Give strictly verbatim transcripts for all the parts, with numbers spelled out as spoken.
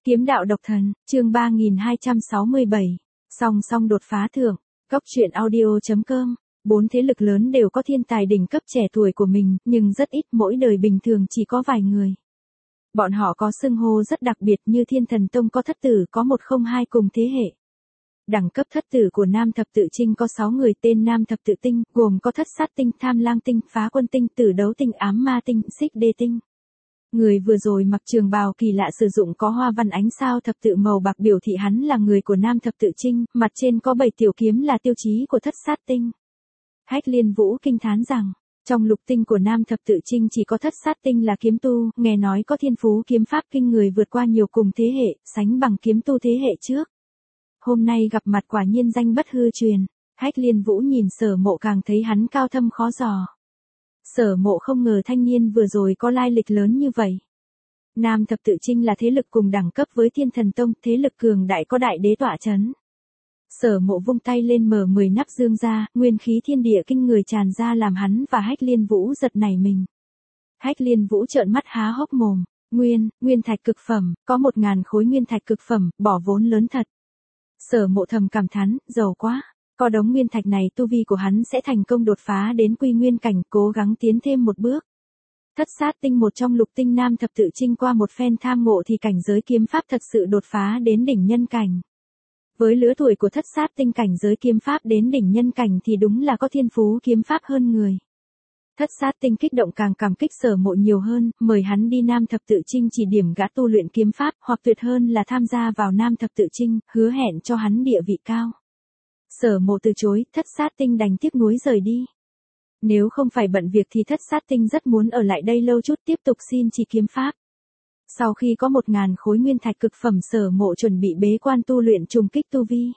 Kiếm đạo độc thần, chương ba nghìn hai trăm sáu mươi bảy. Song song đột phá thượng. Góc truyện audio.com. Bốn thế lực lớn đều có thiên tài đỉnh cấp trẻ tuổi của mình, nhưng rất ít, mỗi đời bình thường chỉ có vài người. Bọn họ có xưng hô rất đặc biệt như Thiên Thần Tông có thất tử có một không hai cùng thế hệ. Đẳng cấp thất tử của Nam Thập Tự Chinh có sáu người tên Nam Thập Tự Tinh, gồm có Thất Sát Tinh, Tham Lang Tinh, Phá Quân Tinh, Tử Đấu Tinh, Ám Ma Tinh, Xích Đê Tinh. Người vừa rồi mặc trường bào kỳ lạ sử dụng có hoa văn ánh sao thập tự màu bạc biểu thị hắn là người của Nam Thập Tự Chinh, mặt trên có bảy tiểu kiếm là tiêu chí của Thất Sát Tinh. Hách Liên Vũ kinh thán rằng, trong lục tinh của Nam Thập Tự Chinh chỉ có Thất Sát Tinh là kiếm tu, nghe nói có thiên phú kiếm pháp kinh người vượt qua nhiều cùng thế hệ, sánh bằng kiếm tu thế hệ trước. Hôm nay gặp mặt quả nhiên danh bất hư truyền, Hách Liên Vũ nhìn Sở Mộ càng thấy hắn cao thâm khó dò. Sở Mộ không ngờ thanh niên vừa rồi có lai lịch lớn như vậy. Nam Thập Tự Chinh là thế lực cùng đẳng cấp với Thiên Thần Tông, thế lực cường đại có đại đế tọa chấn. Sở Mộ vung tay lên mở mười nắp dương ra, nguyên khí thiên địa kinh người tràn ra làm hắn và Hách Liên Vũ giật nảy mình. Hách Liên Vũ trợn mắt há hốc mồm, nguyên, nguyên thạch cực phẩm, có một ngàn khối nguyên thạch cực phẩm, bỏ vốn lớn thật. Sở Mộ thầm cảm thán, giàu quá. Có đống nguyên thạch này tu vi của hắn sẽ thành công đột phá đến quy nguyên cảnh, cố gắng tiến thêm một bước. Thất Sát Tinh một trong lục tinh Nam Thập Tự Chinh qua một phen tham ngộ thì cảnh giới kiếm pháp thật sự đột phá đến đỉnh nhân cảnh. Với lứa tuổi của Thất Sát Tinh cảnh giới kiếm pháp đến đỉnh nhân cảnh thì đúng là có thiên phú kiếm pháp hơn người. Thất Sát Tinh kích động càng cảm kích Sở Mộ nhiều hơn, mời hắn đi Nam Thập Tự Chinh chỉ điểm gã tu luyện kiếm pháp, hoặc tuyệt hơn là tham gia vào Nam Thập Tự Chinh, hứa hẹn cho hắn địa vị cao. Sở Mộ từ chối, Thất Sát Tinh đành tiếc nuối rời đi. Nếu không phải bận việc thì Thất Sát Tinh rất muốn ở lại đây lâu chút tiếp tục xin chỉ kiếm pháp. Sau khi có một ngàn khối nguyên thạch cực phẩm, Sở Mộ chuẩn bị bế quan tu luyện trùng kích tu vi.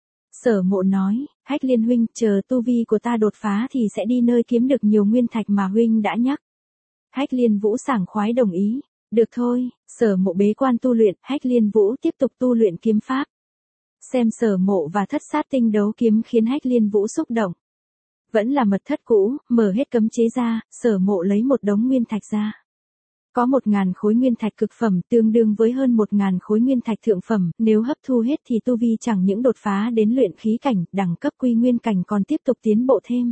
Sở Mộ nói, Hách Liên huynh, chờ tu vi của ta đột phá thì sẽ đi nơi kiếm được nhiều nguyên thạch mà huynh đã nhắc. Hách Liên Vũ sảng khoái đồng ý, được thôi. Sở Mộ bế quan tu luyện, Hách Liên Vũ tiếp tục tu luyện kiếm pháp. Xem Sở Mộ và Thất Sát Tinh đấu kiếm khiến Hách Liên Vũ xúc động. Vẫn là mật thất cũ, mở hết cấm chế ra, Sở Mộ lấy một đống nguyên thạch ra. Có một ngàn khối nguyên thạch cực phẩm tương đương với hơn một ngàn khối nguyên thạch thượng phẩm, nếu hấp thu hết thì tu vi chẳng những đột phá đến luyện khí cảnh, đẳng cấp quy nguyên cảnh còn tiếp tục tiến bộ thêm.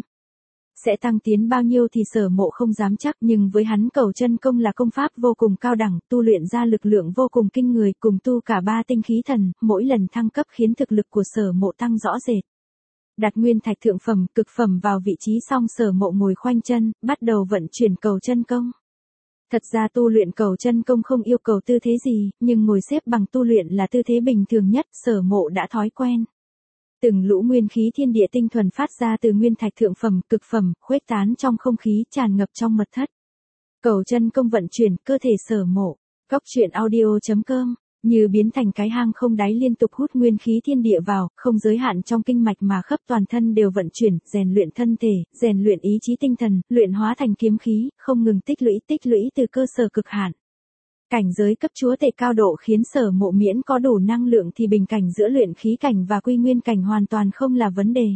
Sẽ tăng tiến bao nhiêu thì Sở Mộ không dám chắc, nhưng với hắn Cẩu Chân Công là công pháp vô cùng cao đẳng, tu luyện ra lực lượng vô cùng kinh người, cùng tu cả ba tinh khí thần, mỗi lần thăng cấp khiến thực lực của Sở Mộ tăng rõ rệt. Đặt nguyên thạch thượng phẩm, cực phẩm vào vị trí xong, Sở Mộ ngồi khoanh chân, bắt đầu vận chuyển Cẩu Chân Công. Thật ra tu luyện Cẩu Chân Công không yêu cầu tư thế gì, nhưng ngồi xếp bằng tu luyện là tư thế bình thường nhất, Sở Mộ đã thói quen. Từng lũ nguyên khí thiên địa tinh thuần phát ra từ nguyên thạch thượng phẩm, cực phẩm, khuếch tán trong không khí, tràn ngập trong mật thất. Cẩu Chân Công vận chuyển, cơ thể Sở Mộ. Góc truyện audio.com. Như biến thành cái hang không đáy liên tục hút nguyên khí thiên địa vào, không giới hạn trong kinh mạch mà khắp toàn thân đều vận chuyển, rèn luyện thân thể, rèn luyện ý chí tinh thần, luyện hóa thành kiếm khí, không ngừng tích lũy tích lũy từ cơ sở cực hạn. Cảnh giới cấp chúa tể cao độ khiến Sở Mộ miễn có đủ năng lượng thì bình cảnh giữa luyện khí cảnh và quy nguyên cảnh hoàn toàn không là vấn đề.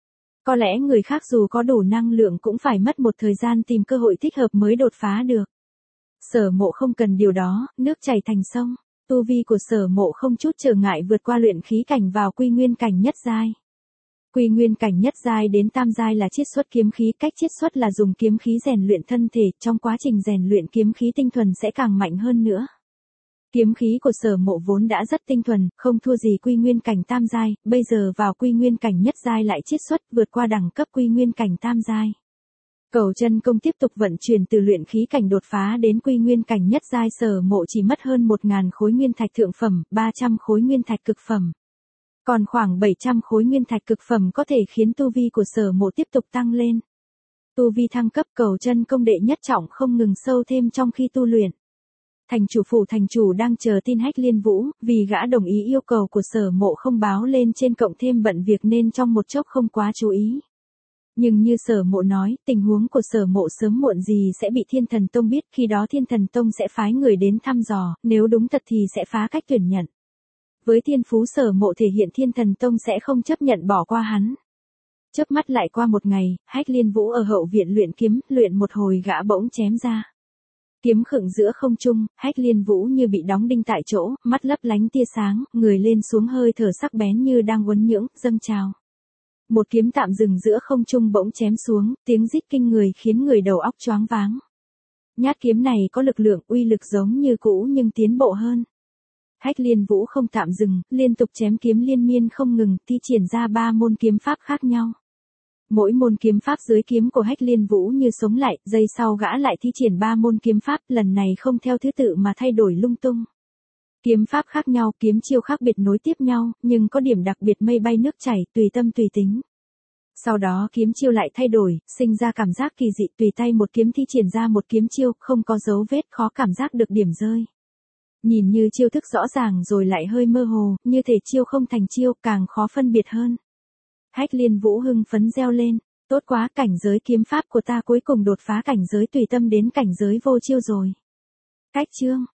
Có lẽ người khác dù có đủ năng lượng cũng phải mất một thời gian tìm cơ hội thích hợp mới đột phá được. Sở Mộ không cần điều đó, nước chảy thành sông. Tu vi của Sở Mộ không chút trở ngại vượt qua luyện khí cảnh vào quy nguyên cảnh nhất giai. Quy nguyên cảnh nhất giai đến tam giai là chiết xuất kiếm khí, cách chiết xuất là dùng kiếm khí rèn luyện thân thể, trong quá trình rèn luyện kiếm khí tinh thuần sẽ càng mạnh hơn nữa. Kiếm khí của Sở Mộ vốn đã rất tinh thuần, không thua gì quy nguyên cảnh tam giai, bây giờ vào quy nguyên cảnh nhất giai lại chiết xuất vượt qua đẳng cấp quy nguyên cảnh tam giai. Cẩu Chân Công tiếp tục vận chuyển từ luyện khí cảnh đột phá đến quy nguyên cảnh nhất giai, Sở Mộ chỉ mất hơn một ngàn khối nguyên thạch thượng phẩm, ba trăm khối nguyên thạch cực phẩm. Còn khoảng bảy trăm khối nguyên thạch cực phẩm có thể khiến tu vi của Sở Mộ tiếp tục tăng lên. Tu vi thăng cấp, Cẩu Chân Công đệ nhất trọng không ngừng sâu thêm trong khi tu luyện. Thành chủ phủ thành chủ đang chờ tin Hách Liên Vũ, vì gã đồng ý yêu cầu của Sở Mộ không báo lên trên cộng thêm bận việc nên trong một chốc không quá chú ý. Nhưng như Sở Mộ nói, tình huống của Sở Mộ sớm muộn gì sẽ bị Thiên Thần Tông biết, khi đó Thiên Thần Tông sẽ phái người đến thăm dò, nếu đúng thật thì sẽ phá cách tuyển nhận. Với thiên phú Sở Mộ thể hiện, Thiên Thần Tông sẽ không chấp nhận bỏ qua hắn. Chớp mắt lại qua một ngày, Hách Liên Vũ ở hậu viện luyện kiếm, luyện một hồi gã bỗng chém ra. Kiếm khựng giữa không trung, Hách Liên Vũ như bị đóng đinh tại chỗ, mắt lấp lánh tia sáng, người lên xuống hơi thở sắc bén như đang uốn nhưỡng, dâng trào. Một kiếm tạm dừng giữa không trung bỗng chém xuống, tiếng rít kinh người khiến người đầu óc choáng váng. Nhát kiếm này có lực lượng, uy lực giống như cũ nhưng tiến bộ hơn. Hách Liên Vũ không tạm dừng, liên tục chém kiếm liên miên không ngừng, thi triển ra ba môn kiếm pháp khác nhau. Mỗi môn kiếm pháp dưới kiếm của Hách Liên Vũ như sống lại, giây sau gã lại thi triển ba môn kiếm pháp, lần này không theo thứ tự mà thay đổi lung tung. Kiếm pháp khác nhau, kiếm chiêu khác biệt nối tiếp nhau, nhưng có điểm đặc biệt mây bay nước chảy, tùy tâm tùy tính. Sau đó kiếm chiêu lại thay đổi, sinh ra cảm giác kỳ dị, tùy tay một kiếm thi triển ra một kiếm chiêu, không có dấu vết, khó cảm giác được điểm rơi. Nhìn như chiêu thức rõ ràng rồi lại hơi mơ hồ, như thể chiêu không thành chiêu, càng khó phân biệt hơn. Hách Liên Vũ hưng phấn reo lên, tốt quá, cảnh giới kiếm pháp của ta cuối cùng đột phá cảnh giới tùy tâm đến cảnh giới vô chiêu rồi. Cách chương